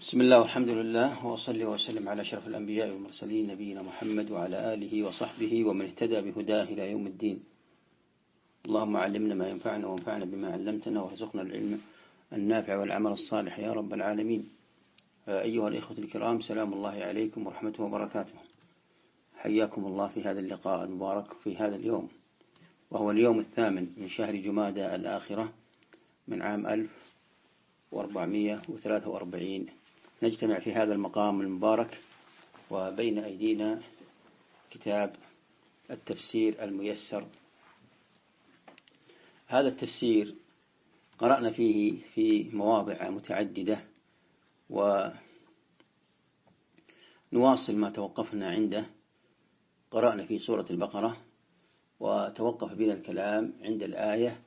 بسم الله والحمد لله وأصلي وسلم على أشرف الأنبياء والمرسلين نبينا محمد وعلى آله وصحبه ومن اهتدى بهداه إلى يوم الدين. اللهم علمنا ما ينفعنا وانفعنا بما علمتنا وارزقنا العلم النافع والعمل الصالح يا رب العالمين. أيها الإخوة الكرام، سلام الله عليكم ورحمته وبركاته. حياكم الله في هذا اللقاء المبارك في هذا اليوم، وهو اليوم الثامن من شهر جمادى الآخرة من عام 1443. نجتمع في هذا المقام المبارك وبين أيدينا كتاب التفسير الميسر. هذا التفسير قرأنا فيه في مواضع متعددة، ونواصل ما توقفنا عنده. قرأنا في سورة البقرة، وتوقف بنا الكلام عند الآية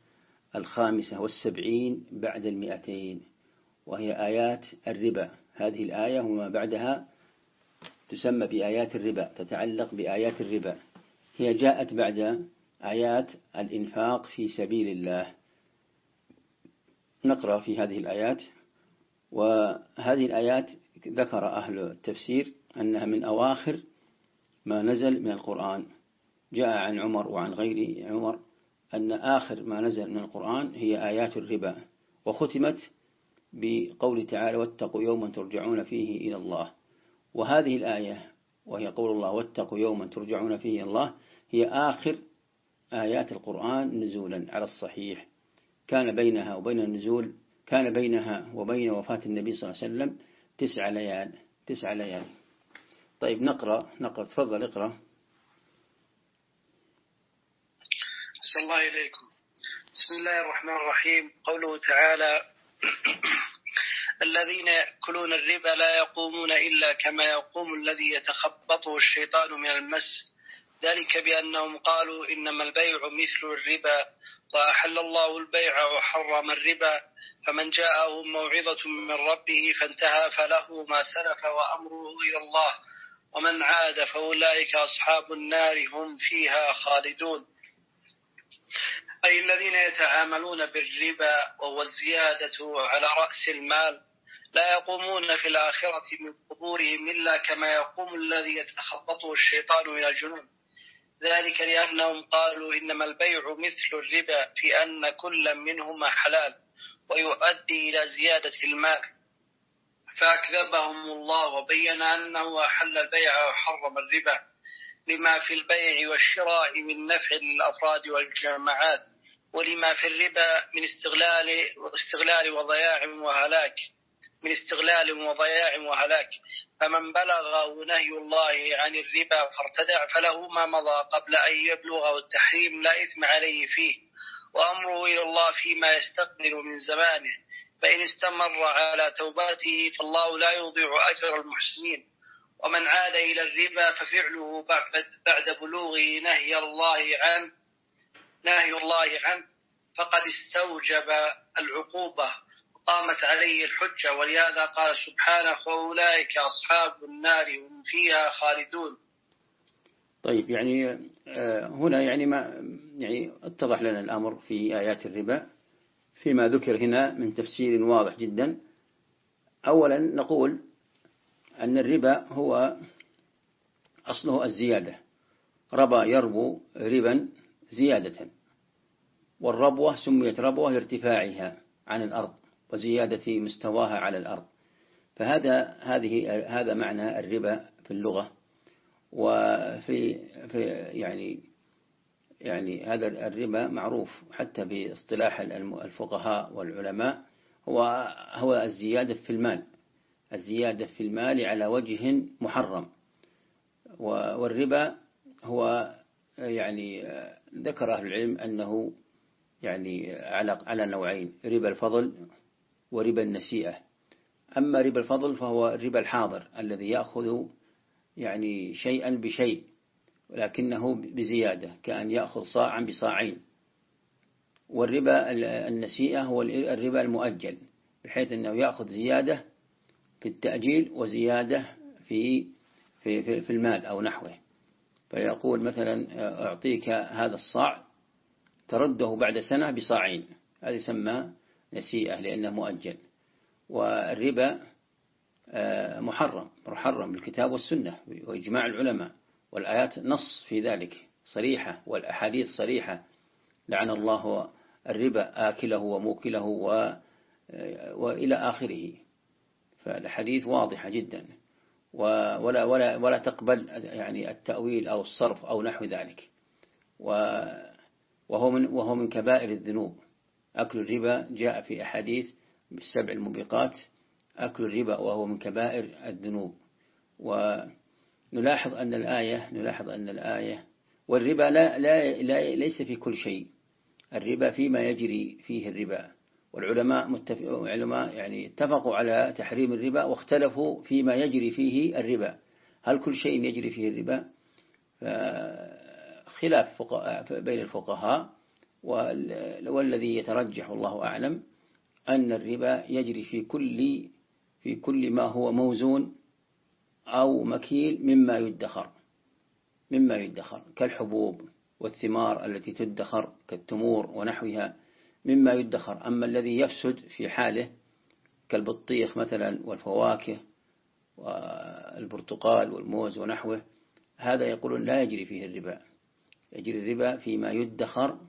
75 بعد 200، وهي آيات الربا. هذه الآية وما بعدها تسمى بآيات الربا، تتعلق بآيات الربا. هي جاءت بعد آيات الإنفاق في سبيل الله. نقرأ في هذه الآيات، وهذه الآيات ذكر أهل التفسير أنها من أواخر ما نزل من القرآن. جاء عن عمر وعن غير عمر أن آخر ما نزل من القرآن هي آيات الربا، وختمت بقول تعالى: واتقوا يوما ترجعون فيه إلى الله. وهذه الآية وهي قول الله: واتقوا يوما ترجعون فيه إلى الله، هي آخر آيات القرآن نزولا على الصحيح. كان بينها وبين وفاة النبي صلى الله عليه وسلم 9 ليال. طيب نقرأ. تفضل اقرأ. صلى الله إليكم. بسم الله الرحمن الرحيم. قوله تعالى: الذين يأكلون الربا لا يقومون إلا كما يقوم الذي يتخبطه الشيطان من المس، ذلك بأنهم قالوا إنما البيع مثل الربا وأحل الله البيع وحرم الربا، فمن جاءه موعظة من ربه فانتهى فله ما سلف وأمره إلى الله، ومن عاد فأولئك أصحاب النار هم فيها خالدون. أي الذين يتعاملون بالربا وهو الزيادة على رأس المال لا يقومون في الآخرة من قبورهم إلا كما يقوم الذي يتخبطه الشيطان من الجنون، ذلك لأنهم قالوا إنما البيع مثل الربا في أن كل منهما حلال ويؤدي إلى زيادة المال، فأكذبهم الله وبين أنه أحل البيع وحرم الربا لما في البيع والشراء من نفع للأفراد والجماعات، ولما في الربا من استغلال وضياع وهلاك. فمن بلغه نهي الله عن الربا فارتدع فله ما مضى قبل أن يبلغه التحريم لا إثم عليه فيه، وأمره إلى الله فيما يستقبل من زمانه، فإن استمر على توباته فالله لا يضيع أجر المحسنين. ومن عاد إلى الربا ففعله بعد بلوغه نهي الله عنه فقد استوجب العقوبة وقامت عليه الحجة، ولهذا قال سبحانه: فأولئك أصحاب النار هم فيها خالدون. طيب، هنا ما اتضح لنا الأمر في آيات الربا فيما ذكر هنا من تفسير واضح جدا. أولا نقول أن الربا هو أصله الزيادة. ربا يربو ربا زيادة، والربوة سميت ربوة لارتفاعها عن الأرض وزيادة مستواها على الأرض. هذا معنى الربا في اللغة. وفي هذا الربا معروف حتى باصطلاح الفقهاء والعلماء، هو الزيادة في المال على وجه محرم. والربا هو ذكر أهل العلم أنه على نوعين: ربا الفضل وربا النسيئة. أما ربا الفضل فهو الربا الحاضر الذي يأخذ شيئا بشيء ولكنه بزيادة، كأن يأخذ صاعا بصاعين. والربا النسيئة هو الربا المؤجل، بحيث أنه يأخذ زيادة في التأجيل وزيادة في المال أو نحوه. فيقول مثلا: أعطيك هذا الصاع ترده بعد سنة بصاعين، هذا يسمى نسيئة لأنه مؤجل. والربا محرم بالكتاب والسنة وإجماع العلماء، والآيات نص في ذلك صريحة، والأحاديث صريحة: لعن الله الربا آكله وموكله وإلى آخره. فالحديث واضحة جدا، ولا تقبل يعني التأويل أو الصرف أو نحو ذلك. وهو من كبائر الذنوب. أكل الربا جاء في أحاديث بالسبع الموبقات أكل الربا، وهو من كبائر الذنوب. ونلاحظ أن الآية والربا لا ليس في كل شيء، الربا فيما يجري فيه الربا. والعلماء يعني اتفقوا على تحريم الربا، واختلفوا فيما يجري فيه الربا، هل كل شيء يجري فيه الربا؟ خلاف بين الفقهاء، والذي يترجح والله أعلم أن الربا يجري في كل ما هو موزون أو مكيل مما يدخر كالحبوب والثمار التي تدخر كالتمور ونحوها مما يدخر. أما الذي يفسد في حاله كالبطيخ مثلا والفواكه والبرتقال والموز ونحوه، هذا يقولون لا يجري فيه الربا. يجري الربا فيما يدخر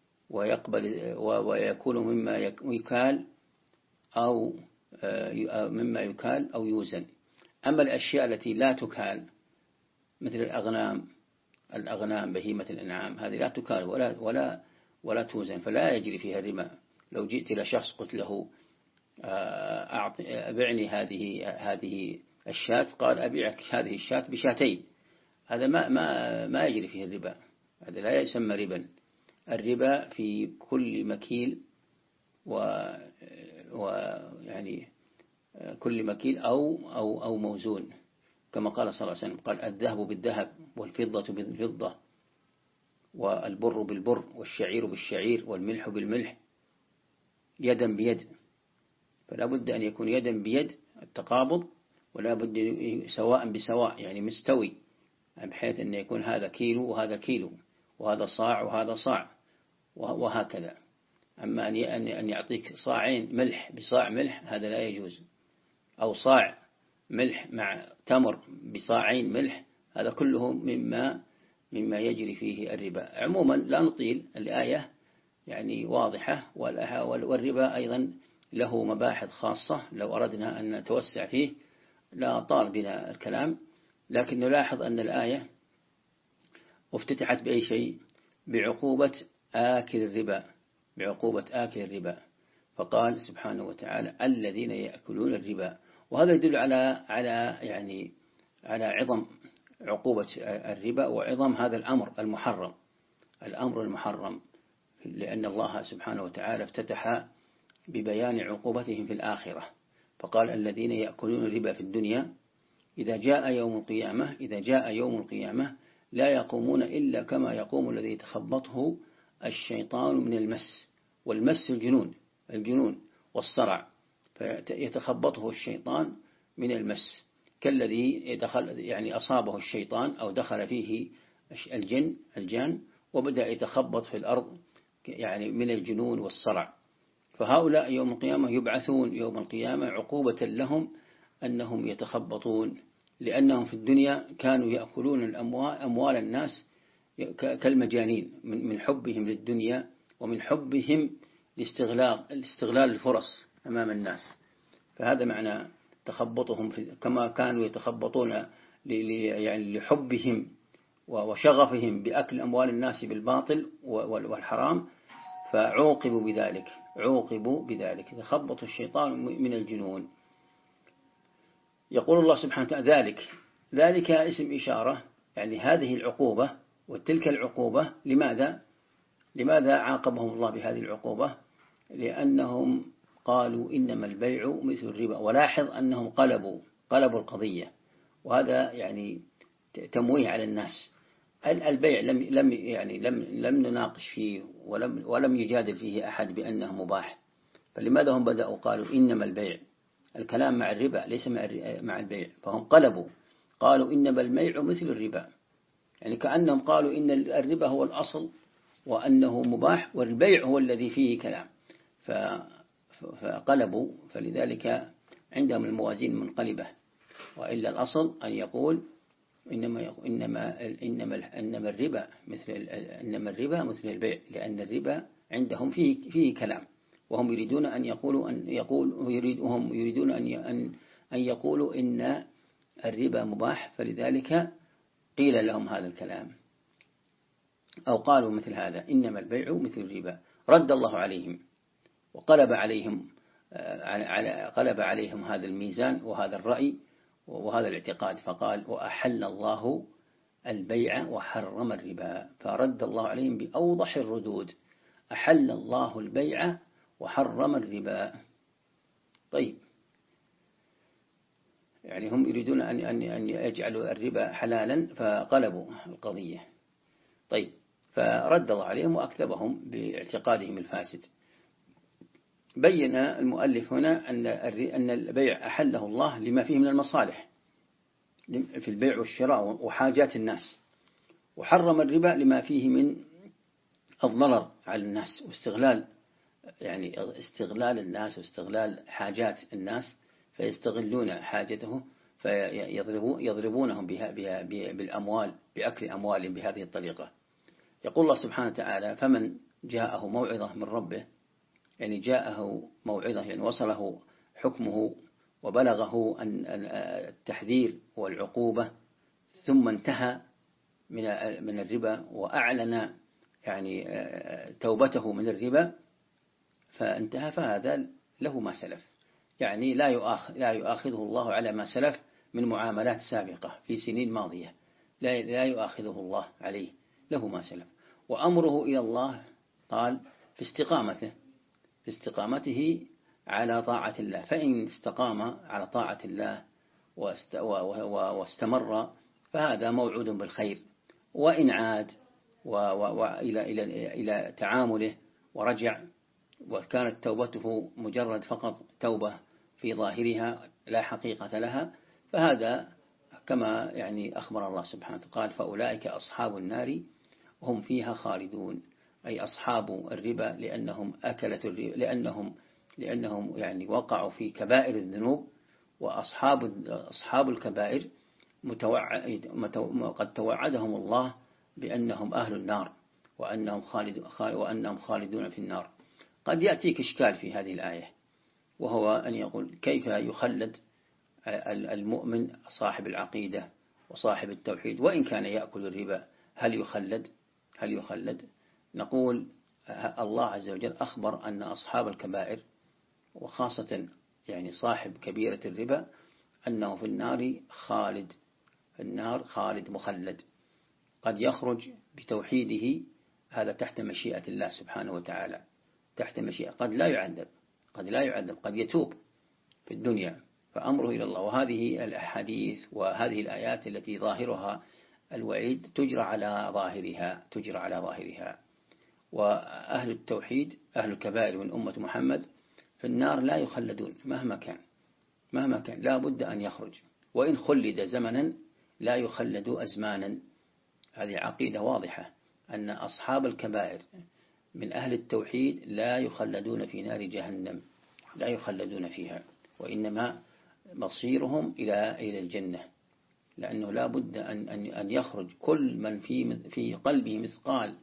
ويكون مما يكال أو يوزن. أما الأشياء التي لا تكال مثل الأغنام بهيمة الأنعام، هذه لا تكال ولا توزن، فلا يجري فيها الربا. لو جئت إلى شخص قلت له أبعني هذه الشاة، قال أبيعك هذه الشاة بشاتين، هذا ما يجري فيه الربا، هذا لا يسمى ربا. الربا في كل مكيل ويعني كل مكيل أو موزون، كما قال صلى الله عليه وسلم، قال: الذهب بالذهب والفضة بالفضة والبر بالبر والشعير بالشعير والملح بالملح يدا بيد. فلا بد أن يكون يدا بيد التقابض، ولا بد سواء بسواء، يعني مستوي، بحيث أن يكون هذا كيلو وهذا كيلو، وهذا صاع وهذا صاع، وهكذا. أما أن يعطيك صاعين ملح بصاع ملح، هذا لا يجوز، أو صاع ملح مع تمر بصاعين ملح، هذا كله مما يجري فيه الربا. عموما لا نطيل، الآية يعني واضحة، والربا أيضا له مباحث خاصة، لو أردنا أن نتوسع فيه لا طال بنا الكلام، لكن نلاحظ أن الآية افتتحت بأي شيء؟ بعقوبة آكل الربا، فقال سبحانه وتعالى: الذين يأكلون الربا. وهذا يدل على عظم عقوبة الربا، وعظم هذا الأمر المحرم، لأن الله سبحانه وتعالى افتتح ببيان عقوبتهم في الآخرة، فقال: الذين يأكلون الربا في الدنيا إذا جاء يوم القيامة لا يقومون إلا كما يقوم الذي يتخبطه الشيطان من المس. والمس الجنون والصرع، فيتخبطه الشيطان من المس، كالذي يعني أصابه الشيطان أو دخل فيه الجان وبدأ يتخبط في الأرض، يعني من الجنون والصرع. فهؤلاء يوم القيامة يبعثون يوم القيامة عقوبة لهم أنهم يتخبطون، لأنهم في الدنيا كانوا يأكلون أموال الناس كالمجانين من حبهم للدنيا، ومن حبهم لاستغلال الفرص أمام الناس. فهذا معنى تخبطهم، كما كانوا يتخبطون يعني لحبهم وشغفهم بأكل أموال الناس بالباطل والحرام، فعوقبوا بذلك تخبط الشيطان من الجنون. يقول الله سبحانه وتعالى: ذلك اسم إشارة، يعني هذه العقوبة وتلك العقوبة. لماذا عاقبهم الله بهذه العقوبة؟ لأنهم قالوا إنما البيع مثل الربا. ولاحظ أنهم قلبوا القضية، وهذا يعني تمويه على الناس. البيع لم نناقش فيه ولم يجادل فيه أحد بأنه مباح، فلماذا هم بدأوا قالوا إنما البيع؟ الكلام مع الربا ليس مع البيع، فهم قالوا إنما البيع مثل الربا، يعني كأنهم قالوا إن الربا هو الأصل وأنه مباح، والبيع هو الذي فيه كلام، فقلبوا. فلذلك عندهم الموازين منقلبة، وإلا الأصل أن يقول إنما الربا مثل البيع، لأن الربا عندهم فيه كلام، وهم يريدون أن يقولوا إن الربا مباح، فلذلك قيل لهم هذا الكلام، أو قالوا مثل هذا إنما البيع مثل الربا. رد الله عليهم وقلب عليهم هذا الميزان وهذا الرأي وهذا الاعتقاد، فقال وأحل الله البيع وحرم الربا، فرد الله عليهم بأوضح الردود: أحل الله البيع وحرم الربا. طيب، يعني هم يريدون أن يجعلوا الربا حلالا، فقلبوا القضية. طيب، فرد الله عليهم وأكذبهم باعتقادهم الفاسد. بين المؤلف هنا أن البيع أحله الله لما فيه من المصالح في البيع والشراء وحاجات الناس، وحرم الربا لما فيه من الضرر على الناس واستغلال الناس واستغلال حاجات الناس، فيستغلون حاجته فيضربونهم بالأموال، بأكل أموالهم بهذه الطريقة. يقول الله سبحانه وتعالى: فمن جاءه موعظة من ربه، يعني جاءه موعظة، يعني وصله حكمه وبلغه التحذير والعقوبة، ثم انتهى من الربا وأعلن يعني توبته من الربا فانتهى، فهذا له ما سلف، يعني لا يؤاخذه الله على ما سلف من معاملات سابقة في سنين ماضية، لا يؤاخذه الله عليه، له ما سلف. وأمره إلى الله قال في استقامته على طاعة الله، فإن استقام على طاعة الله واستمر فهذا موعود بالخير، وإن عاد إلى تعامله ورجع وكانت توبته مجرد فقط توبة في ظاهرها لا حقيقة لها، فهذا كما يعني أخبر الله سبحانه قال: فأولئك أصحاب النار هم فيها خالدون، أي أصحاب الربا لأنهم أكلت الربا، لأنهم يعني وقعوا في كبائر الذنوب، وأصحاب الكبائر قد توعدهم الله بأنهم أهل النار وأنهم خالدون في النار. قد يأتيك إشكال في هذه الآية، وهو أن يقول: كيف يخلد المؤمن صاحب العقيدة وصاحب التوحيد وإن كان يأكل الربا؟ هل يخلد؟ نقول: الله عز وجل أخبر أن أصحاب الكبائر وخاصة يعني صاحب كبيرة الربا أنه في النار خالد مخلد، قد يخرج بتوحيده، هذا تحت مشيئة الله سبحانه وتعالى، تحت مشيئة، قد لا يعذب، قد يتوب في الدنيا، فأمره إلى الله. وهذه الأحاديث وهذه الآيات التي ظاهرها الوعيد تجرى على ظاهرها. وأهل التوحيد أهل الكبائر من أمة محمد في النار لا يخلدون مهما كان لا بد أن يخرج، وإن خلد زمنا لا يخلد أزمانا. هذه عقيدة واضحة أن أصحاب الكبائر من أهل التوحيد لا يخلدون في نار جهنم، لا يخلدون فيها، وإنما مصيرهم إلى الجنة، لأنه لا بد أن يخرج كل من في قلبه مثقال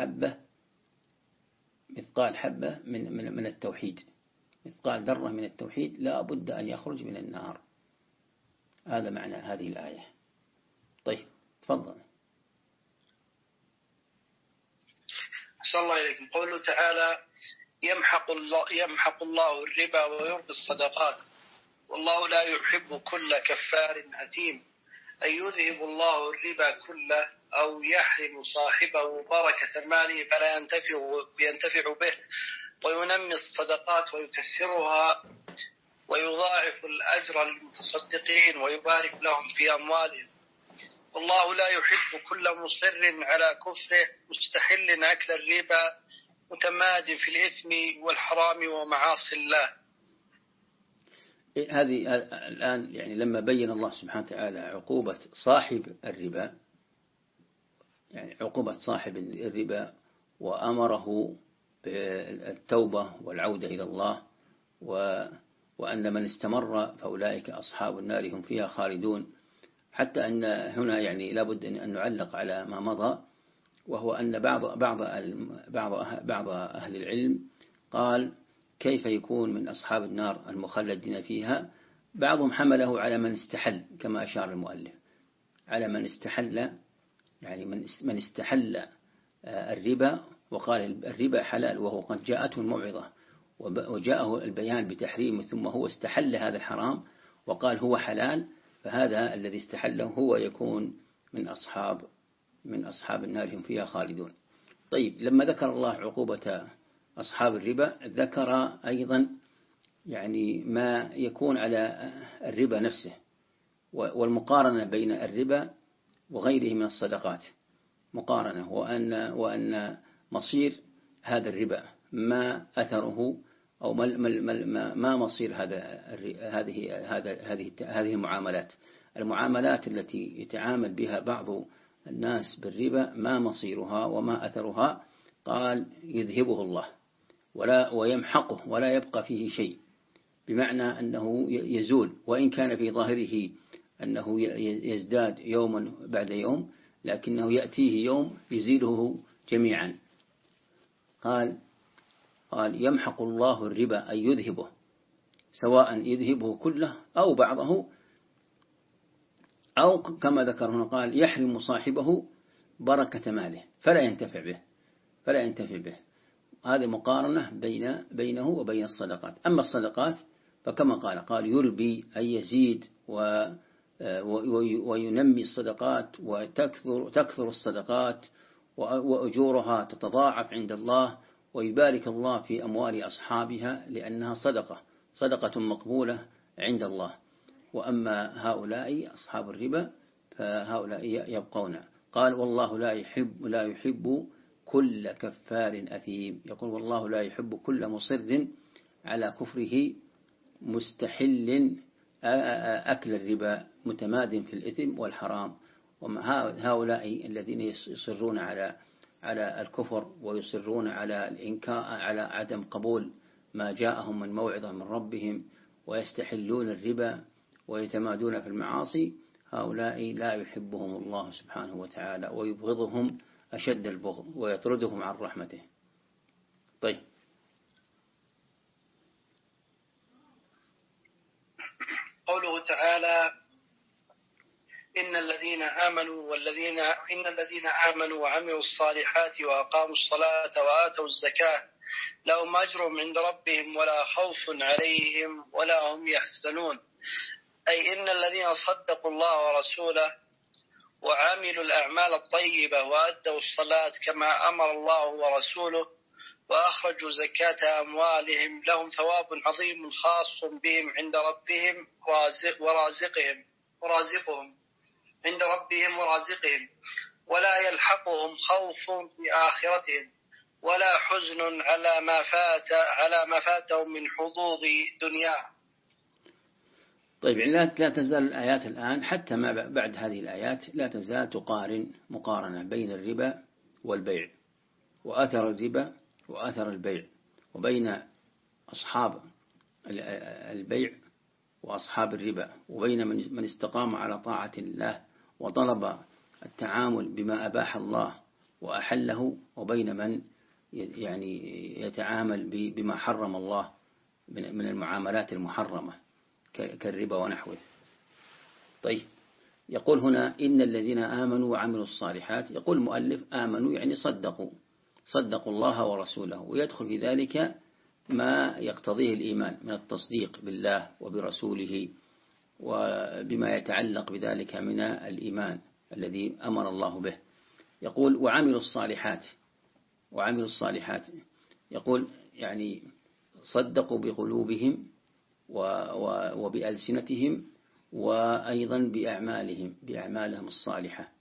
حبة من التوحيد، مثقال ذرة من التوحيد، لا بد أن يخرج من النار. هذا معنى هذه الآية. طيب، تفضل. أحسن الله إليكم. قوله تعالى: يمحق الله الربا ويربي الصدقات والله لا يحب كل كفار أثيم، أي يذهب الله الربا كله أو يحرم صاحبه بركة ماله فلا ينتفع به، وينمي الصدقات ويكثرها ويضاعف الأجر للمتصدقين ويبارك لهم في أموالهم، والله لا يحب كل مصر على كفره مستحل أكل الربا متماد في الإثم والحرام ومعاصي الله. هذه الآن يعني لما بين الله سبحانه وتعالى عقوبة صاحب الربا، يعني عقوبة صاحب الربا، وأمره بالتوبة والعودة إلى الله وأن من استمر فأولئك أصحاب النار هم فيها خالدون. حتى أن هنا يعني لابد أن نعلق على ما مضى، وهو أن بعض أهل العلم قال كيف يكون من أصحاب النار المخلدين فيها. بعضهم حمله على من استحل كما أشار المؤلف، على من استحل، يعني من استحل الربا وقال الربا حلال وهو قد جاءته الموعظة وجاءه البيان بتحريمه، ثم هو استحل هذا الحرام وقال هو حلال، فهذا الذي استحله هو يكون من أصحاب النار هم فيها خالدون. طيب، لما ذكر الله عقوبة أصحاب الربا ذكر أيضا يعني ما يكون على الربا نفسه والمقارنة بين الربا وغيره من الصدقات، مقارنة، وأن مصير هذا الربا ما أثره أو ما مصير هذه المعاملات التي يتعامل بها بعض الناس بالربا، ما مصيرها وما أثرها. قال يذهبه الله ويمحقه ولا يبقى فيه شيء، بمعنى أنه يزول، وإن كان في ظاهره أنه يزداد يوما بعد يوم، لكنه يأتيه يوم يزيله جميعا. قال يمحق الله الربا أي يذهبه، سواء يذهبه كله أو بعضه، أو كما ذكر هنا قال يحرم صاحبه بركة ماله فلا ينتفع به. هذه مقارنة بينه وبين الصدقات. أما الصدقات فكما قال يربي أي يزيد وينمي الصدقات وتكثر الصدقات وأجورها تتضاعف عند الله، ويبارك الله في أموال أصحابها لأنها صدقة مقبولة عند الله. وأما هؤلاء أصحاب الربا فهؤلاء يبقون. قال والله لا يحب كل كفار أثيم، يقول والله لا يحب كل مصر على كفره مستحل أكل الربا متماد في الإثم والحرام. هؤلاء الذين يصرون على الكفر ويصرون على الإنكار، على عدم قبول ما جاءهم من موعظة من ربهم، ويستحلون الربا ويتمادون في المعاصي، هؤلاء لا يحبهم الله سبحانه وتعالى ويبغضهم أشد البغض ويطردهم عن رحمته. طيب، قوله تعالى إن الذين آمنوا وعملوا الصالحات وأقاموا الصلاة وآتوا الزكاة لهم أجر عند ربهم ولا خوف عليهم ولا هم يحزنون. أي إن الذين صدقوا الله ورسوله وعملوا الأعمال الطيبة وأدوا الصلاة كما أمر الله ورسوله وأخرجوا زكاة أموالهم لهم ثواب عظيم خاص بهم عند ربهم ورازقهم ولا يلحقهم خوف في آخرتهم ولا حزن على ما فاتهم من حظوظ دنياهم. طيب، لا تزال الآيات الآن حتى ما بعد هذه الآيات لا تزال تقارن مقارنة بين الربا والبيع، وأثر الربا وأثر البيع، وبين أصحاب البيع وأصحاب الربا، وبين من استقام على طاعة الله وطلب التعامل بما أباح الله وأحله، وبين من يعني يتعامل بما حرم الله من المعاملات المحرمة كالربا ونحوه. طيب، يقول هنا إن الذين آمنوا وعملوا الصالحات، يقول المؤلف آمنوا يعني صدقوا الله ورسوله، ويدخل في ذلك ما يقتضيه الإيمان من التصديق بالله وبرسوله وبما يتعلق بذلك من الإيمان الذي أمر الله به. يقول وعملوا الصالحات، يقول يعني صدقوا بقلوبهم وبألسنتهم وأيضا بأعمالهم الصالحة،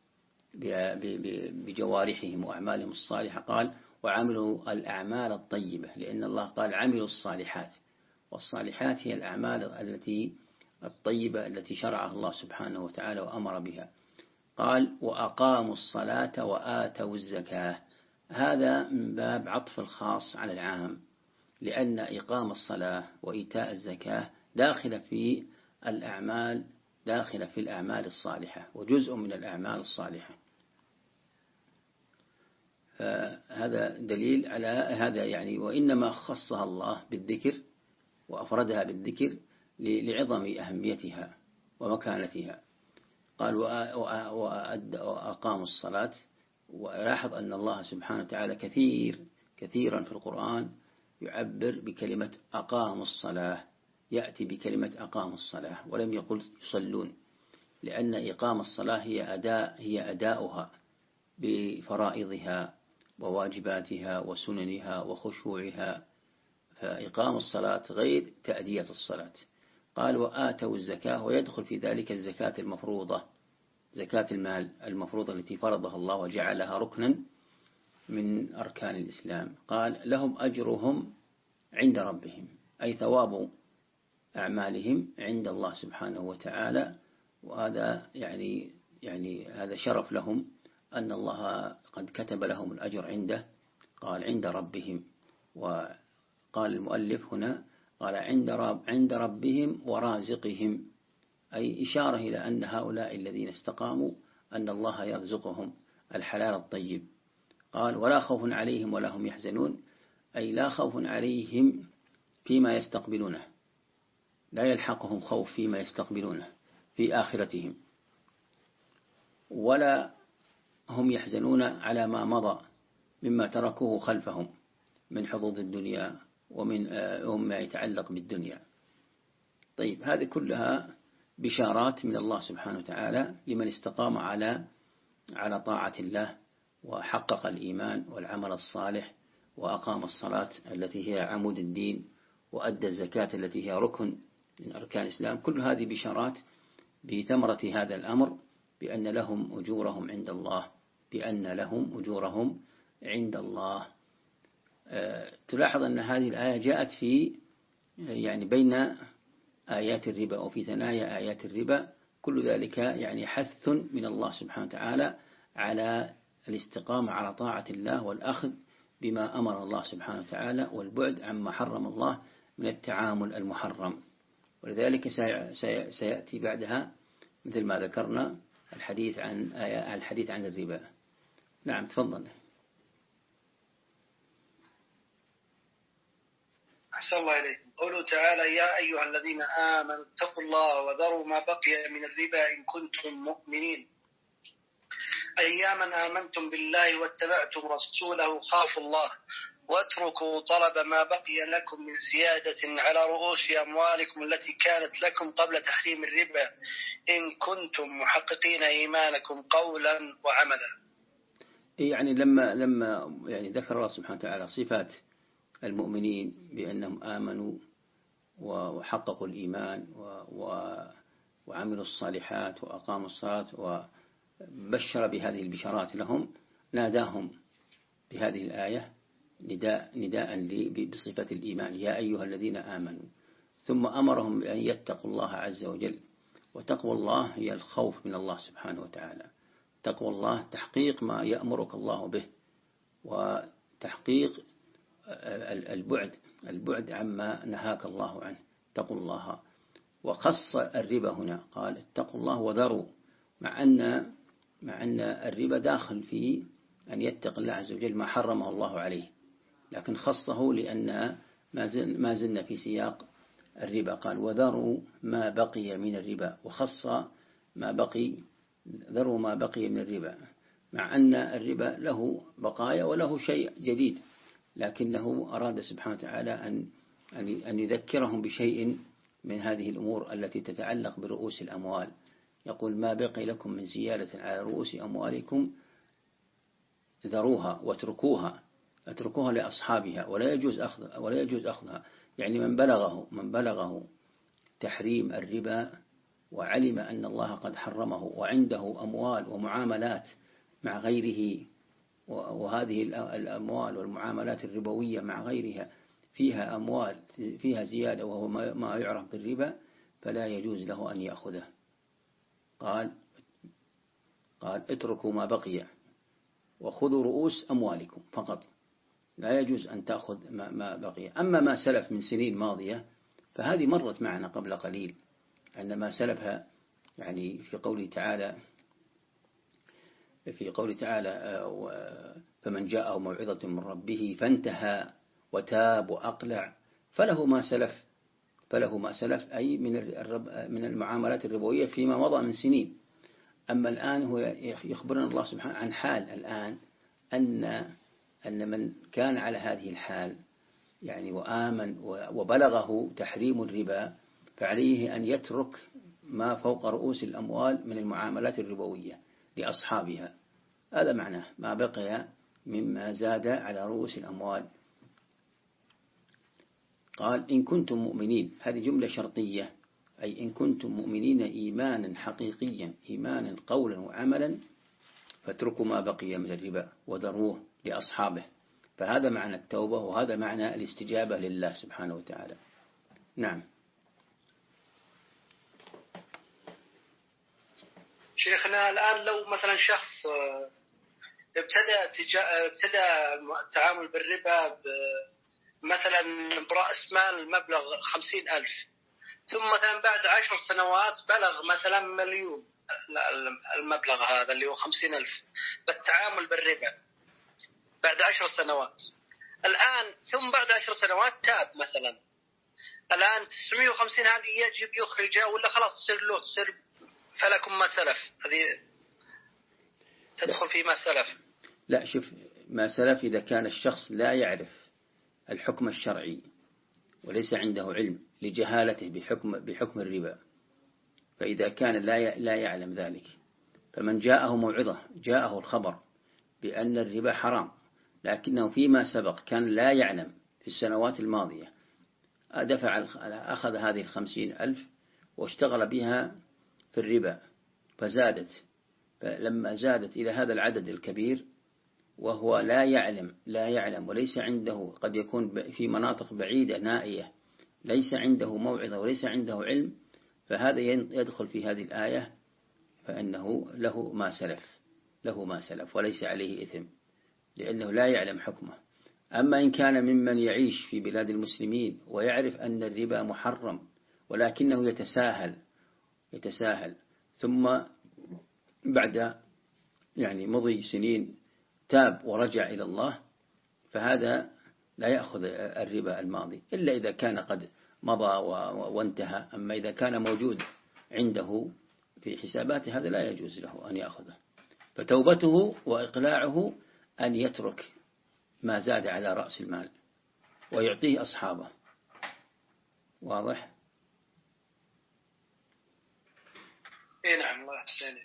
بجوارحهم وأعمالهم الصالحة. قال وعملوا الأعمال الطيبة، لأن الله قال عملوا الصالحات، والصالحات هي الأعمال الطيبة التي شرعها الله سبحانه وتعالى وأمر بها. قال وأقاموا الصلاة وآتوا الزكاة، هذا من باب عطف الخاص على العام، لأن إقام الصلاة وإيتاء الزكاة داخلة في الأعمال، داخلة في الأعمال الصالحة وجزء من الأعمال الصالحة. فهذا دليل على هذا يعني، وإنما خصها الله بالذكر وأفردها بالذكر لعظم أهميتها ومكانتها. قال وأقاموا الصلاة. ولاحظ أن الله سبحانه وتعالى كثيرا في القرآن يعبر بكلمة أقاموا الصلاة، يأتي بكلمة أقاموا الصلاة ولم يقل يصلون، لأن إقام الصلاة هي أداؤها بفرائضها وواجباتها وسننها وخشوعها، فإقام الصلاة غير تأدية الصلاة. قال وآتوا الزكاة، ويدخل في ذلك الزكاة المفروضة، زكاة المال المفروضة التي فرضها الله وجعلها ركنا من أركان الإسلام. قال لهم أجرهم عند ربهم، أي ثواب أعمالهم عند الله سبحانه وتعالى. وهذا يعني هذا شرف لهم أن الله قد كتب لهم الأجر عنده. قال عند ربهم، وقال المؤلف هنا قال عند ربهم ورازقهم، أي إشارة إلى أن هؤلاء الذين استقاموا أن الله يرزقهم الحلال الطيب. قال ولا خوف عليهم ولا هم يحزنون، أي لا خوف عليهم فيما يستقبلونه، لا يلحقهم خوف فيما يستقبلونه في آخرتهم، ولا هم يحزنون على ما مضى مما تركوه خلفهم من حظوظ الدنيا وما يتعلق بالدنيا. طيب هذه كلها بشارات من الله سبحانه وتعالى لمن استقام على طاعة الله وحقق الإيمان والعمل الصالح وأقام الصلاة التي هي عمود الدين وأدى الزكاة التي هي ركن من أركان الإسلام. كل هذه بشارات بثمرة هذا الأمر بأن لهم أجورهم عند الله، بأن لهم أجورهم عند الله. تلاحظ أن هذه الآية جاءت في يعني بين آيات الربا أو في ثنايا آيات الربا، كل ذلك يعني حث من الله سبحانه وتعالى على الاستقامة على طاعة الله والأخذ بما أمر الله سبحانه وتعالى والبعد عما حرم الله من التعامل المحرم. ولذلك سيأتي بعدها مثل ما ذكرنا الحديث عن الربا. نعم تفضل. أحسن الله إليكم. قوله تعالى يا أيها الذين آمنوا اتقوا الله وذروا ما بقي من الربا إن كنتم مؤمنين، أي من آمنتم بالله واتبعتم رسوله خافوا الله واتركوا طلب ما بقي لكم من زيادة على رؤوس أموالكم التي كانت لكم قبل تحريم الربا إن كنتم محققين إيمانكم قولا وعملا. يعني لما يعني ذكر الله سبحانه وتعالى صفات المؤمنين بأنهم آمنوا وحققوا الإيمان وعملوا الصالحات وأقاموا الصلاة وبشر بهذه البشارات لهم، ناداهم بهذه الآية نداء بصفة الإيمان يا أيها الذين آمنوا، ثم أمرهم بأن يتقوا الله عز وجل. وتقوى الله هي الخوف من الله سبحانه وتعالى، تقوى الله تحقيق ما يأمرك الله به وتحقيق البعد عما نهاك الله عنه، اتقوا الله. وخص الربا هنا قال اتقوا الله وذروا، مع أن الربا داخل في أن يتقي الله عز وجل ما حرمه الله عليه، لكن خصه لأن ما زلنا في سياق الربا. قال وذروا ما بقي من الربا، وخص ما بقي، ذروا ما بقي من الربا، مع أن الربا له بقايا وله شيء جديد، لكنه أراد سبحانه وتعالى أن يذكرهم بشيء من هذه الأمور التي تتعلق برؤوس الأموال. يقول ما بقي لكم من زيادة على رؤوس أموالكم ذروها واتركوها، اتركوها لأصحابها ولا يجوز أخذها. يعني من بلغه تحريم الربا وعلم أن الله قد حرمه وعنده أموال ومعاملات مع غيره، وهذه الأموال والمعاملات الربوية مع غيرها فيها أموال فيها زيادة وهو ما يعرف بالربا، فلا يجوز له أن يأخذه. قال اتركوا ما بقي وخذوا رؤوس أموالكم فقط، لا يجوز أن تأخذ ما بقي. أما ما سلف من سنين ماضية فهذه مرت معنا قبل قليل أن ما سلفها يعني في قوله تعالى فمن جاءه موعظة من ربه فانتهى وتاب وأقلع فله ما سلف أي من المعاملات الربوية فيما مضى من سنين. أما الآن هو يخبرنا الله سبحانه عن حال الآن أن من كان على هذه الحال يعني وآمن وبلغه تحريم الربا فعليه أن يترك ما فوق رؤوس الأموال من المعاملات الربوية لأصحابها. هذا معناه ما بقي مما زاد على رؤوس الأموال. قال إن كنتم مؤمنين، هذه جملة شرطية، أي إن كنتم مؤمنين إيمانا حقيقيا، إيمانا قولا وعملا، فاتركوا ما بقي من الربا وذروه لأصحابه. فهذا معنى التوبة، وهذا معنى الاستجابة لله سبحانه وتعالى. نعم. شيخنا الآن لو مثلا شخص ابتدى التعامل بالربا مثلا برأس مال مبلغ 50,000، ثم مثلا بعد 10 سنوات بلغ مثلا مليون المبلغ هذا اللي هو 50,000 بالتعامل بالربا بعد 10 سنوات. الآن ثم بعد 10 سنوات تاب مثلا، الآن 950 هذه يجب يخرجها ولا خلاص تصير فلكم ما سلف؟ هذه تدخل في ما سلف. لا، شوف، ما سلف إذا كان الشخص لا يعرف الحكم الشرعي وليس عنده علم لجهالته بحكم الربا، فإذا كان لا يعلم ذلك، فمن جاءه موعظة، جاءه الخبر بأن الربا حرام، لكنه فيما سبق كان لا يعلم في السنوات الماضية، أخذ هذه 50,000 واشتغل بها في الربا فزادت، فلما زادت إلى هذا العدد الكبير وهو لا يعلم وليس عنده، قد يكون في مناطق بعيدة نائية، ليس عنده موعظة وليس عنده علم، فهذا يدخل في هذه الآية، فإنه له ما سلف وليس عليه إثم، لأنه لا يعلم حكمه. أما إن كان ممن يعيش في بلاد المسلمين ويعرف أن الربا محرم ولكنه يتساهل ثم بعد يعني مضي سنين تاب ورجع إلى الله، فهذا لا يأخذ الربا الماضي إلا إذا كان قد مضى وانتهى. أما إذا كان موجود عنده في حساباته هذا لا يجوز له أن يأخذه. فتوبته وإقلاعه أن يترك ما زاد على رأس المال ويعطيه أصحابه. واضح؟ نعم، الله يحسن.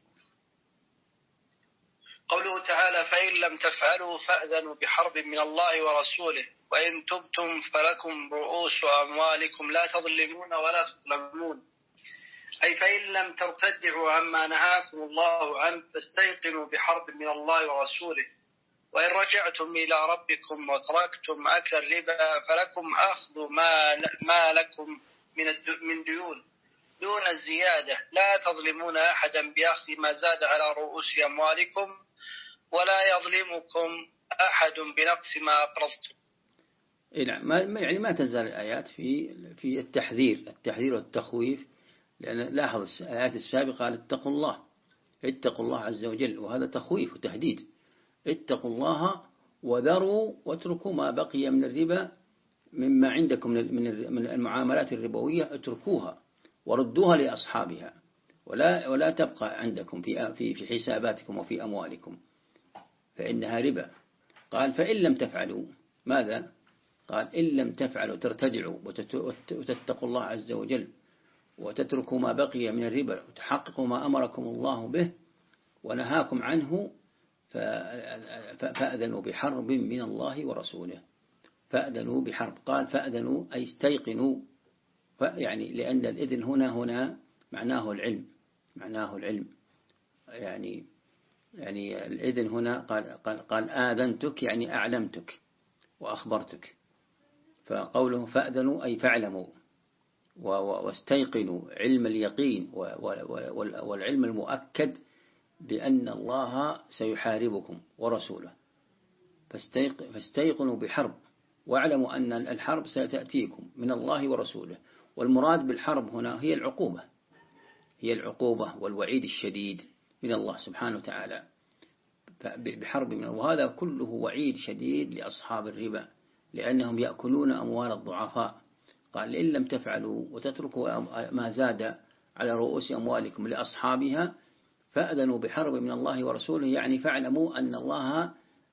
قوله تعالى فإن لم تفعلوا فأذنوا بحرب من الله ورسوله وإن تبتم فلكم رؤوس أموالكم لا تظلمون ولا تظلمون، أي فإن لم ترتدعوا عما نهاكم الله عنه فاستيقنوا بحرب من الله ورسوله، وإن رجعتم إلى ربكم وتركتم أكل الربا فلكم أخذ ما لكم من دون الزيادة، لا تظلمون أحدا بأخذ ما زاد على رؤوس أموالكم ولا يظلمكم أحد بنقص ما أقرضتم. نعم، يعني ما تزال الآيات في التحذير والتخويف، لأن لاحظ الآيات السابقة قال اتقوا الله عز وجل، وهذا تخويف وتهديد. اتقوا الله وذروا واتركوا ما بقي من الربا مما عندكم من المعاملات الربوية، اتركوها وردوها لأصحابها ولا تبقى عندكم في حساباتكم وفي أموالكم، فإنها ربا. قال فإن لم تفعلوا ماذا؟ قال إن لم تفعلوا ترتدعوا وتتقوا الله عز وجل وتتركوا ما بقي من الربا وتحققوا ما أمركم الله به ونهاكم عنه، فأذنوا بحرب من الله ورسوله. فأذنوا بحرب، قال فأذنوا أي استيقنوا، يعني لأن الإذن هنا معناه العلم، يعني الإذن هنا قال آذنتك يعني أعلمتك وأخبرتك، فقوله فأذنوا أي فاعلموا واستيقنوا علم اليقين والعلم المؤكد بأن الله سيحاربكم ورسوله، فاستيقنوا بحرب واعلموا أن الحرب ستأتيكم من الله ورسوله. والمراد بالحرب هنا هي العقوبة، هي العقوبة والوعيد الشديد من الله سبحانه وتعالى بحرب من الله. وهذا كله وعيد شديد لأصحاب الربا، لأنهم يأكلون أموال الضعفاء. قال إن لم تفعلوا وتتركوا ما زاد على رؤوس أموالكم لأصحابها فأذنوا بحرب من الله ورسوله، يعني فاعلموا أن الله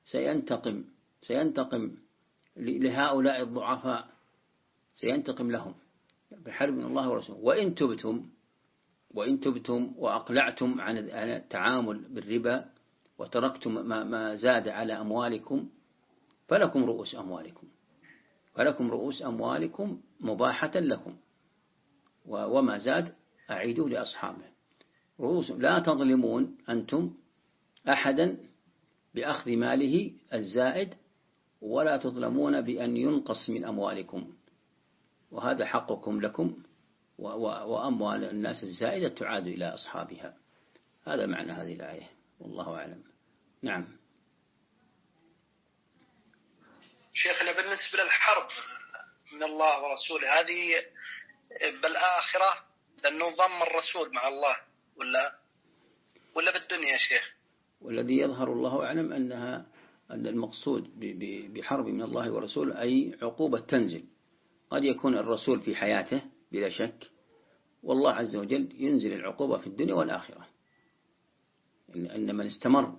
سينتقم لهؤلاء الضعفاء، سينتقم لهم بحرب من الله ورسوله. وإن تبتم وأقلعتم عن التعامل بالربا وتركتم ما زاد على أموالكم فلكم رؤوس أموالكم مباحة لكم، وما زاد أعيدوه لأصحابه. لا تظلمون أنتم أحدا بأخذ ماله الزائد، ولا تظلمون بأن ينقص من أموالكم، وهذا حقكم لكم، وأموال الناس الزائدة تعاد إلى أصحابها. هذا معنى هذه الآية، والله أعلم. نعم. شيخنا بالنسبة للحرب من الله ورسوله هذه بالآخرة، لأنه ضم الرسول مع الله، ولا بالدنيا يا شيخ؟ والذي يظهر الله أعلم أن المقصود بحرب من الله ورسوله أي عقوبة تنزل. قد يكون الرسول في حياته بلا شك، والله عز وجل ينزل العقوبة في الدنيا والآخرة. إن من استمر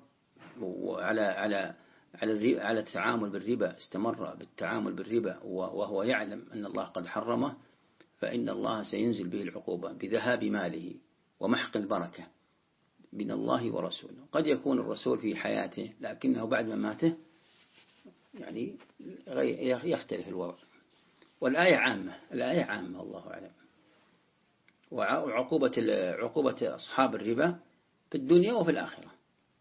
على التعامل بالربا، استمر بالتعامل بالربا وهو يعلم أن الله قد حرمه، فإن الله سينزل به العقوبة بذهاب ماله ومحق البركة من الله ورسوله. قد يكون الرسول في حياته لكنه بعد ما ماته يعني يختلف الوضع. والآية عامة الله أعلم. وعقوبة أصحاب الربا في الدنيا وفي الآخرة.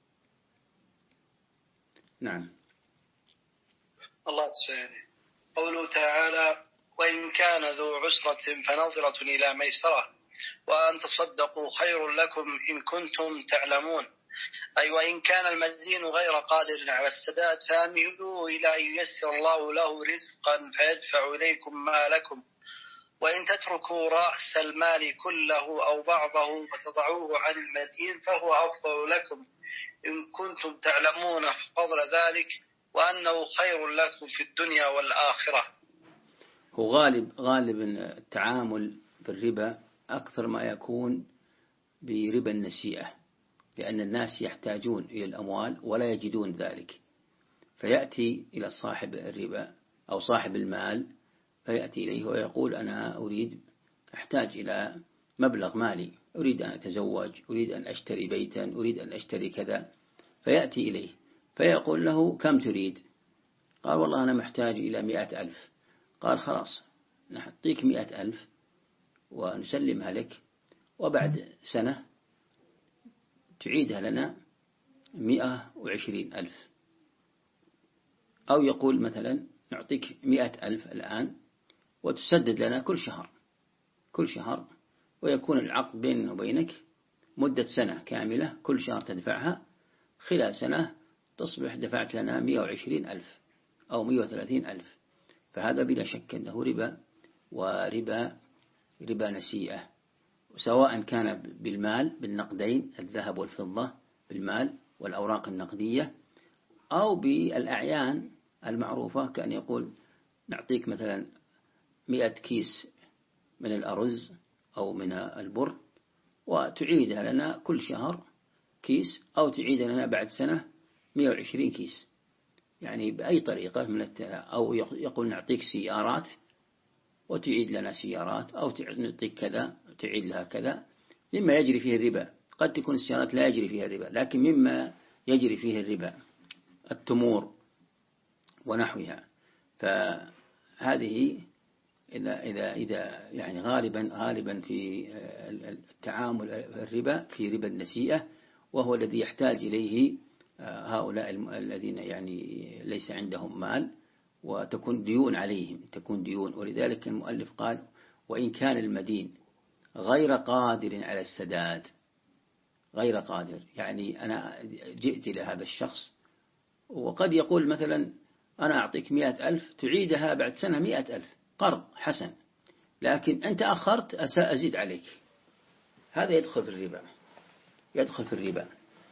نعم. الله تعالى قوله تعالى: وإن كان ذو عسرة فنظرة إلى ميسرة وأن تصدقوا خير لكم إن كنتم تعلمون. أي وإن كان المدين غير قادر على السداد فأمهلوا إلى أن ييسر الله له رزقا فيدفع إليكم ما لكم، وإن تتركوا رأس المال كله أو بعضه وتضعوه عن المدين فهو أفضل لكم إن كنتم تعلمون فضل ذلك وأنه خير لكم في الدنيا والآخرة. هو غالب التعامل بالربا أكثر ما يكون بربا النسيئة، لأن الناس يحتاجون إلى الأموال ولا يجدون ذلك، فيأتي إلى صاحب الربا أو صاحب المال فيأتي إليه ويقول: أنا أحتاج إلى مبلغ مالي، أريد أن أتزوج، أريد أن أشتري بيتا، أريد أن أشتري كذا. فيأتي إليه فيقول له: كم تريد؟ قال: والله أنا محتاج إلى 100,000. قال: خلاص نعطيك 100,000 ونسلمها لك، وبعد سنة تعيدها لنا 120,000. أو يقول مثلا: نعطيك 100,000 الآن وتسدد لنا كل شهر، ويكون العقد بيننا وبينك مدة سنة كاملة، كل شهر تدفعها، خلال سنة تصبح دفعت لنا 120,000 أو 130,000. فهذا بلا شك أنه ربا نسيئة، سواء كان بالمال بالنقدين الذهب والفضة بالمال والأوراق النقدية، أو بالأعيان المعروفة، كأن يقول: نعطيك مثلا 100 كيس من الأرز أو من البر وتعيدها لنا كل شهر كيس، أو تعيد لنا بعد سنة 120 كيس، يعني بأي طريقة أو يقول: نعطيك سيارات وتعيد لنا سيارات، أو نعطيك كذا تعيد لها كذا، مما يجري فيه الربا. قد تكون السيارات لا يجري فيها الربا، لكن مما يجري فيه الربا التمور ونحوها. فهذه إذا يعني غالبا في التعامل الربا في ربا النسيئة، وهو الذي يحتاج إليه هؤلاء الذين يعني ليس عندهم مال وتكون ديون عليهم، ولذلك المؤلف قال: وإن كان المدين غير قادر على السداد. غير قادر يعني أنا جئت إلى هذا الشخص، وقد يقول مثلا: أنا أعطيك 100,000 تعيدها بعد سنة 100,000 قرض حسن، لكن أنت أخرت أزيد عليك. هذا يدخل في الربا، يدخل في الربا.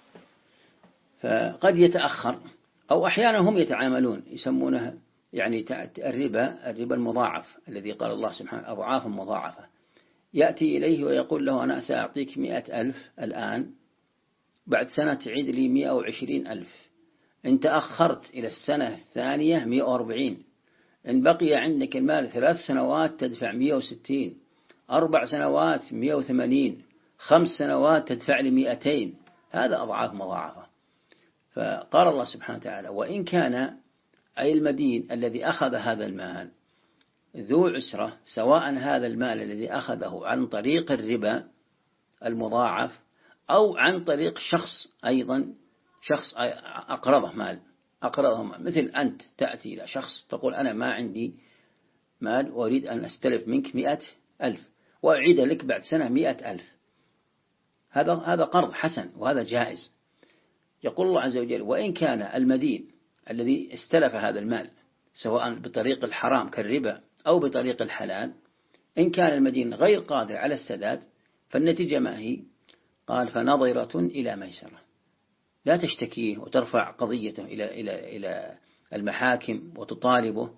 فقد يتأخر، أو أحيانا هم يتعاملون يسمونها يعني الربا المضاعف الذي قال الله سبحانه أضعاف مضاعفة. يأتي إليه ويقول له أنا سأعطيك 100,000 الآن، بعد سنة تعيد لي 120,000. إن تأخرت إلى السنة الثانية 140. إن بقي عندك المال 3 سنوات تدفع 160، 4 سنوات 180، 5 سنوات تدفع لي 200. هذا أضعاف مضاعفة. فقال الله سبحانه وتعالى وإن كان أي المدين الذي أخذ هذا المال ذو عسرة، سواء هذا المال الذي أخذه عن طريق الربا المضاعف أو عن طريق شخص أيضا، شخص أقرضه مال، مثل أنت تأتي إلى شخص تقول أنا ما عندي مال وأريد أن أستلف منك 100,000 وأعيد لك بعد سنة 100,000. هذا قرض حسن وهذا جائز. يقول الله عز وجل وإن كان المدين الذي استلف هذا المال سواء بطريق الحرام كالربا أو بطريق الحلال، إن كان المدين غير قادر على السداد فالنتيجة ما هي؟ قال فنظرة إلى ميسرة. لا تشتكيه وترفع قضيته إلى المحاكم وتطالبه،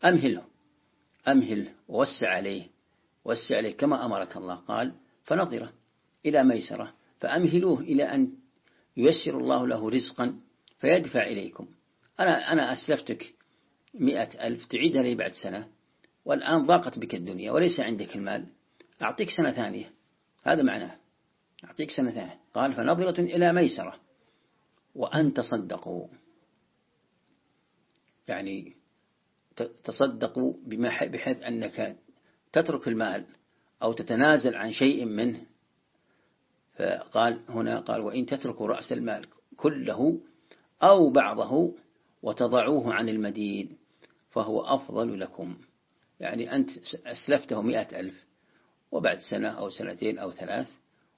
أمهله ووسع عليه كما أمرك الله. قال فنظرة إلى ميسرة، فأمهلوه إلى أن ييسر الله له رزقا فيدفع إليكم. أنا أسلفتك 100,000 تعيدها لي بعد سنة، والآن ضاقت بك الدنيا وليس عندك المال، أعطيك سنة ثانية. هذا معناه أعطيك سنة ثانية. قال فنظرة إلى ميسرة وأن تصدقوا، يعني تصدقوا بحيث أنك تترك المال أو تتنازل عن شيء منه. فقال هنا قال وإن تتركوا رأس المال كله أو بعضه وتضعوه عن المدين فهو أفضل لكم. يعني أنت أسلفته 100,000 وبعد سنة أو سنتين أو 3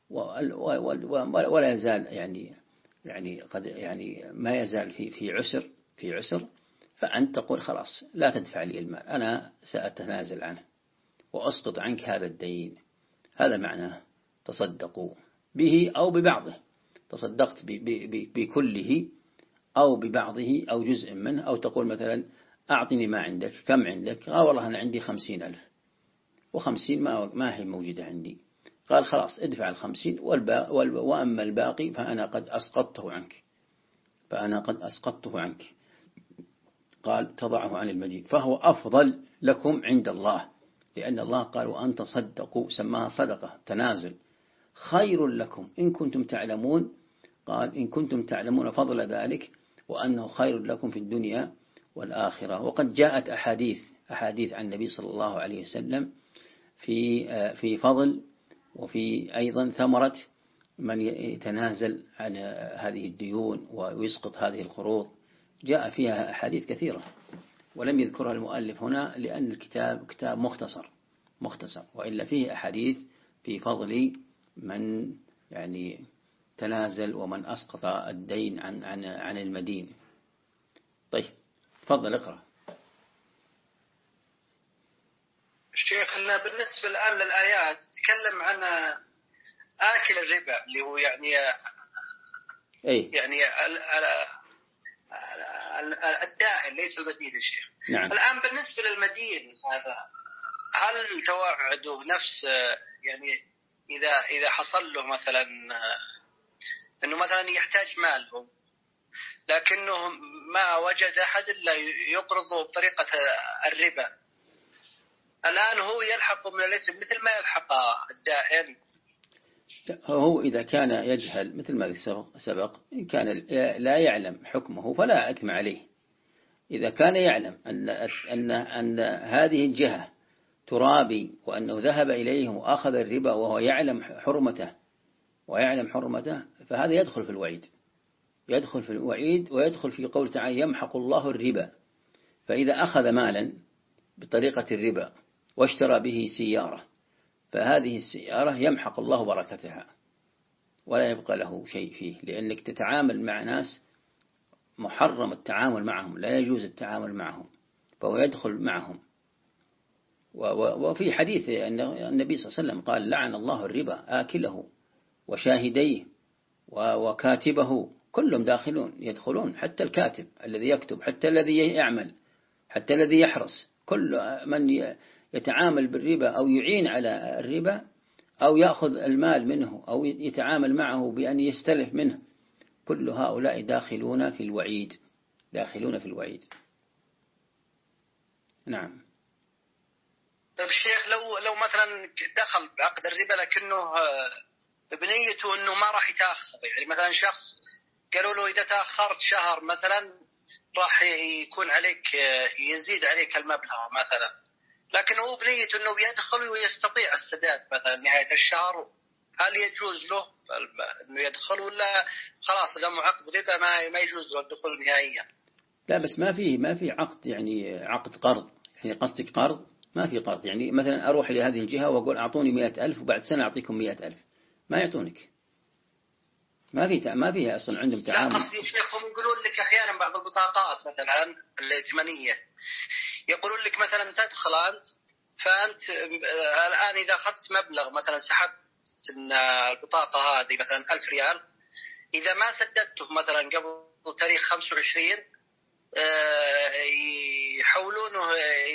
ولا يزال يعني قد ما يزال في عسر، فأنت تقول خلاص لا تدفع لي المال، أنا سأتنازل عنه وأسقط عنك هذا الدين. هذا معناه تصدقوا به أو ببعضه. تصدقت بكله أو ببعضه أو جزء منه، أو تقول مثلا أعطني ما عندك، كم عندك؟ والله أنا عندي 50,000 و50 ما هي موجودة عندي. قال خلاص ادفع 50 وأما الباقي فأنا قد أسقطته عنك. قال تضعه عن المدين فهو أفضل لكم عند الله، لأن الله قال وأن تصدقوا، سماها صدقة تنازل، خير لكم إن كنتم تعلمون. قال إن كنتم تعلمون فضل ذلك وأنه خير لكم في الدنيا والآخرة. وقد جاءت أحاديث عن النبي صلى الله عليه وسلم في فضل وفي أيضا ثمرة من يتنازل عن هذه الديون ويسقط هذه القروض. جاء فيها أحاديث كثيرة ولم يذكرها المؤلف هنا لأن الكتاب كتاب مختصر، وإلا فيه أحاديث في فضل من يعني تنازل ومن أسقط الدين عن المدين. طيب تفضل اقرأ. شيخنا بالنسبة الآن للآيات تتكلم عن آكل الربا اللي هو يعني الداعي ليس المدين يا شيخ. نعم. الآن بالنسبة للمدين هذا هل توعده نفس يعني إذا حصل له مثلا أنه مثلا يحتاج مال لكنه ما وجد أحد إلا يقرضه بطريقة الربا، الآن هو يلحق من الإثم مثل ما يلحق الدائن؟ هو إذا كان يجهل مثل ما سبق، إن كان لا يعلم حكمه فلا إثم عليه. إذا كان يعلم أن هذه الجهة ترابي وأنه ذهب إليهم وأخذ الربا وهو يعلم حرمته فهذا يدخل في الوعيد ويدخل في قول تعالى يمحق الله الربا. فإذا أخذ مالا بطريقة الربا واشترى به سيارة، فهذه السيارة يمحق الله بركتها ولا يبقى له شيء فيه، لأنك تتعامل مع ناس محرم التعامل معهم، لا يجوز التعامل معهم، فهو يدخل معهم. وفي حديث أن النبي صلى الله عليه وسلم قال لعن الله الربا آكله وشاهديه وكاتبه، كلهم داخلون يدخلون، حتى الكاتب الذي يكتب، حتى الذي يعمل، حتى الذي يحرس، كل من يتعامل بالربا أو يعين على الربا أو يأخذ المال منه أو يتعامل معه بأن يستلف منه، كل هؤلاء داخلون في الوعيد، داخلون في الوعيد. نعم. طيب الشيخ، لو مثلا دخل بعقد الربا لكنه بنيته انه ما راح يتاخر، يعني مثلا شخص قالوا له اذا تاخرت شهر مثلا راح يكون عليك، يزيد عليك المبلغ مثلا، لكن هو بنيته انه بيدخل ويستطيع السداد مثلا نهاية الشهر، هل يجوز له انه يدخل، ولا خلاص اذا عقد ربا ما يجوز له الدخول نهائيا؟ لا بس ما في عقد، يعني عقد قرض، يعني قصدك قرض؟ ما في قرض، يعني مثلا أروح لهذه الجهة وأقول أعطوني 100,000 وبعد سنة أعطيكم 100,000، ما يعطونك. ما فيها أصلا عندهم تعامل. لا قصدي شيخ، هم يقولون لك أحيانا بعض البطاقات مثلا الائتمانية يقولون لك مثلا تدخل أنت، فأنت الآن إذا أخذت مبلغ مثلا سحبت من البطاقة هذه مثلا 1000 ريال، إذا ما سددته مثلا قبل تاريخ 25 يحولونه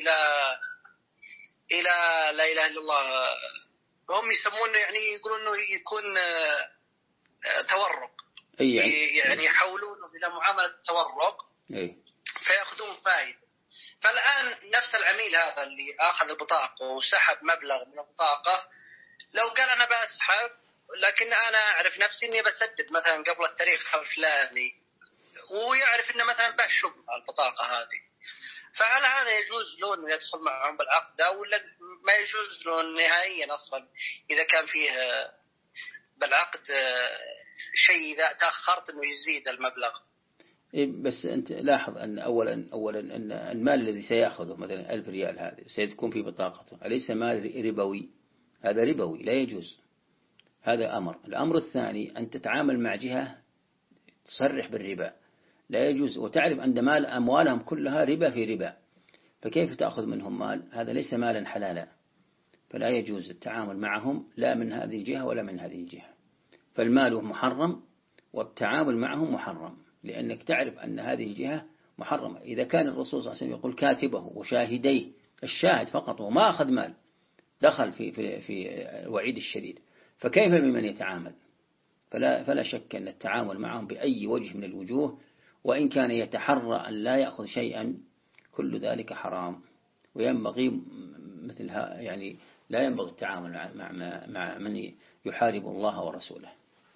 إلى لا إله إلا الله، هم يسمونه يعني يقولون إنه يكون تورق، يعني يحولونه إلى معاملة تورق فيأخذون فائدة. فالآن نفس العميل هذا اللي أخذ البطاقة وسحب مبلغ من البطاقة، لو قال أنا بسحب لكن أنا أعرف نفسي إني بسدد مثلا قبل التاريخ الفلاني، ويعرف إنه مثلا بشب البطاقة هذه، فهل هذا يجوز له إنه يدخل معهم بالعقد ده، ولا ما يجوز له نهائيا أصلا إذا كان فيه بالعقد شيء إذا تأخرت إنه يزيد المبلغ؟ بس أنت لاحظ أن أولا أن المال الذي سيأخذه مثلا 1000 ريال هذه سيكون في بطاقته، أليس مال ربوي؟ هذا ربوي لا يجوز، هذا أمر. الأمر الثاني أن تتعامل مع جهة تصرح بالربا، لا يجوز، وتعرف أن مال أموالهم كلها ربا في ربا، فكيف تأخذ منهم مال؟ هذا ليس مالا حلالا، فلا يجوز التعامل معهم لا من هذه الجهة ولا من هذه الجهة، فالمال محرم والتعامل معهم محرم، لأنك تعرف أن هذه الجهة محرمة. إذا كان الرسول صلى الله عليه وسلم يقول كاتبه وشاهديه، الشاهد فقط وما أخذ مال، دخل في الوعيد الشديد، فكيف بمن يتعامل؟ فلا شك أن التعامل معهم بأي وجه من الوجوه، وإن كان يتحرى أن لا يأخذ شيئا، كل ذلك حرام، وينبغي مثلها، يعني لا ينبغي التعامل مع من يحارب الله ورسوله.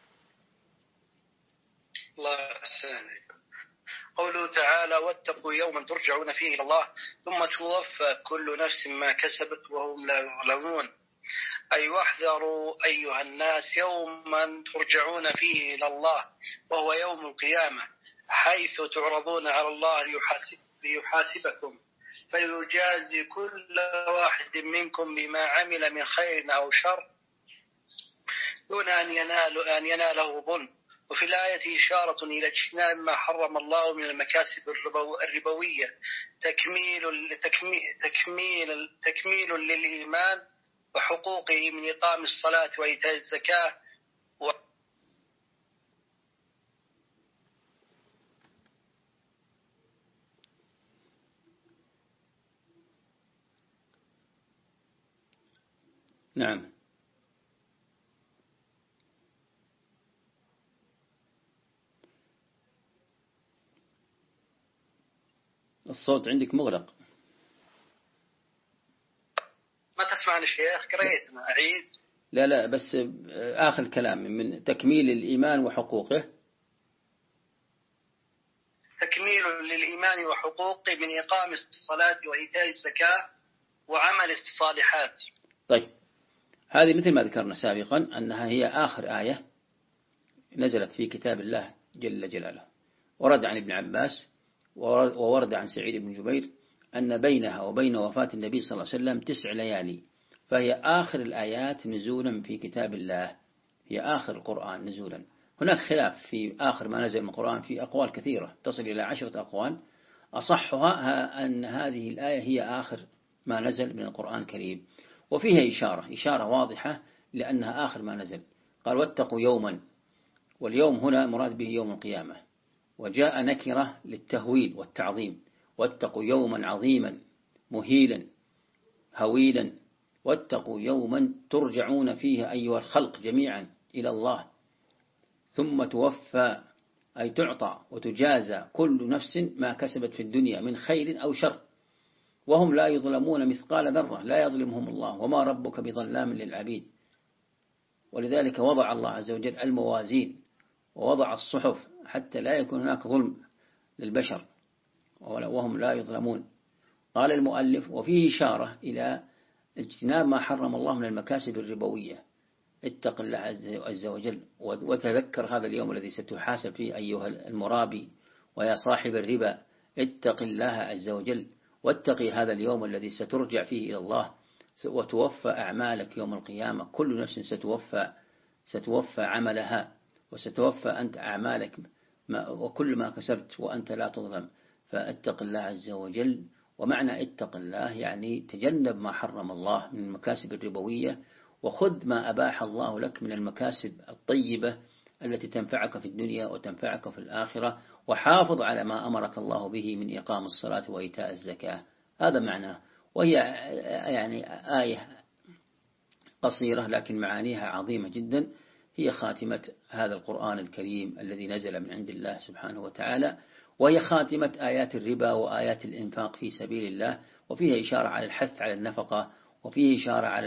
الله أحسن. قوله تعالى واتقوا يوما ترجعون فيه إلى الله ثم توفى كل نفس ما كسبت وهم لا يظلمون، أي واحذروا أيها الناس يوما ترجعون فيه إلى الله وهو يوم القيامة، حيث تعرضون على الله ليحاسبكم فيجازي كل واحد منكم بما عمل من خير أو شر دون أن يناله ظلم. وفي الآية إشارة إلى اجتناب ما حرم الله من المكاسب الربوية تكميل للإيمان وحقوقه من إقام الصلاة وإيتاء الزكاة نعم. الصوت عندك مغلق. ما تسمعني شيخ؟ قريت أنا أعيد؟ لا بس آخر كلام من تكميل الإيمان وحقوقه. تكميل للإيمان وحقوقه من إقام الصلاة وإيتاء الزكاة وعمل الصالحات. طيب، هذه مثل ما ذكرنا سابقا أنها هي آخر آية نزلت في كتاب الله جل جلاله، ورد عن ابن عباس وورد عن سعيد بن جبير أن بينها وبين وفاة النبي صلى الله عليه وسلم 9 ليالي، فهي آخر الآيات نزولا في كتاب الله، هي آخر القرآن نزولا، هناك خلاف في آخر ما نزل من القرآن في أقوال كثيرة تصل إلى 10 أقوال، أصحها أن هذه الآية هي آخر ما نزل من القرآن الكريم، وفيها إشارة واضحة لأنها آخر ما نزل. قال واتقوا يوما، واليوم هنا مراد به يوم القيامة، وجاء نكرة للتهويل والتعظيم، واتقوا يوما عظيما مهيلا هويلا، واتقوا يوما ترجعون فيه أيها الخلق جميعا إلى الله، ثم توفى أي تعطى وتجازى كل نفس ما كسبت في الدنيا من خير أو شر، وهم لا يظلمون مثقال ذرة، لا يظلمهم الله، وما ربك بظلام للعبيد. ولذلك وضع الله عز وجل الموازين ووضع الصحف حتى لا يكون هناك ظلم للبشر وهم لا يظلمون. قال المؤلف وفيه إشارة إلى اجتناب ما حرم الله من المكاسب الربوية. اتق الله عز وجل وتذكر هذا اليوم الذي ستحاسب فيه أيها المرابي ويا صاحب الربا، اتق الله عز وجل واتقي هذا اليوم الذي سترجع فيه إلى الله وتوفى أعمالك يوم القيامة. كل نفس ستوفى عملها وستوفى أنت أعمالك وكل ما كسبت وأنت لا تظلم. فاتق الله عز وجل، ومعنى اتق الله يعني تجنب ما حرم الله من المكاسب الربوية، وخذ ما أباح الله لك من المكاسب الطيبة التي تنفعك في الدنيا وتنفعك في الآخرة، وحافظ على ما أمرك الله به من إقام الصلاة وإيتاء الزكاة. هذا معناه، وهي يعني آية قصيرة لكن معانيها عظيمة جدا، هي خاتمة هذا القرآن الكريم الذي نزل من عند الله سبحانه وتعالى، وهي خاتمة آيات الربا وآيات الإنفاق في سبيل الله، وفيها إشارة على الحث على النفقة، وفيه إشارة على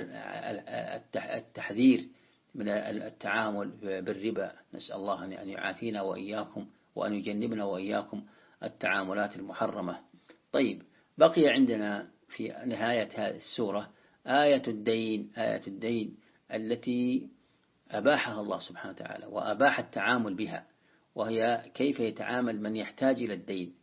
التحذير من التعامل بالربا. نسأل الله أن يعافينا وإياكم وأن يجنبنا وإياكم التعاملات المحرمة. طيب، بقي عندنا في نهاية هذه السورة آية الدين التي أباحها الله سبحانه وتعالى وأباح التعامل بها، وهي كيف يتعامل من يحتاج إلى الدين،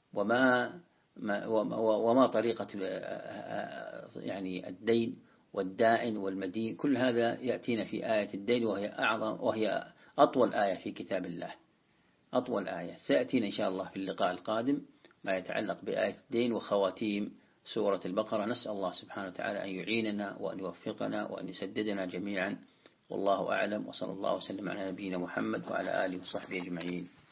وما طريقة يعني الدين والدائن والمدين. كل هذا يأتينا في آية الدين، وهي أطول آية في كتاب الله، أطول آية. سيأتينا إن شاء الله في اللقاء القادم ما يتعلق بآية الدين وخواتيم سورة البقرة. نسأل الله سبحانه وتعالى أن يعيننا وأن يوفقنا وأن يسددنا جميعا، والله أعلم، وصلى الله وسلم على نبينا محمد وعلى آله وصحبه أجمعين.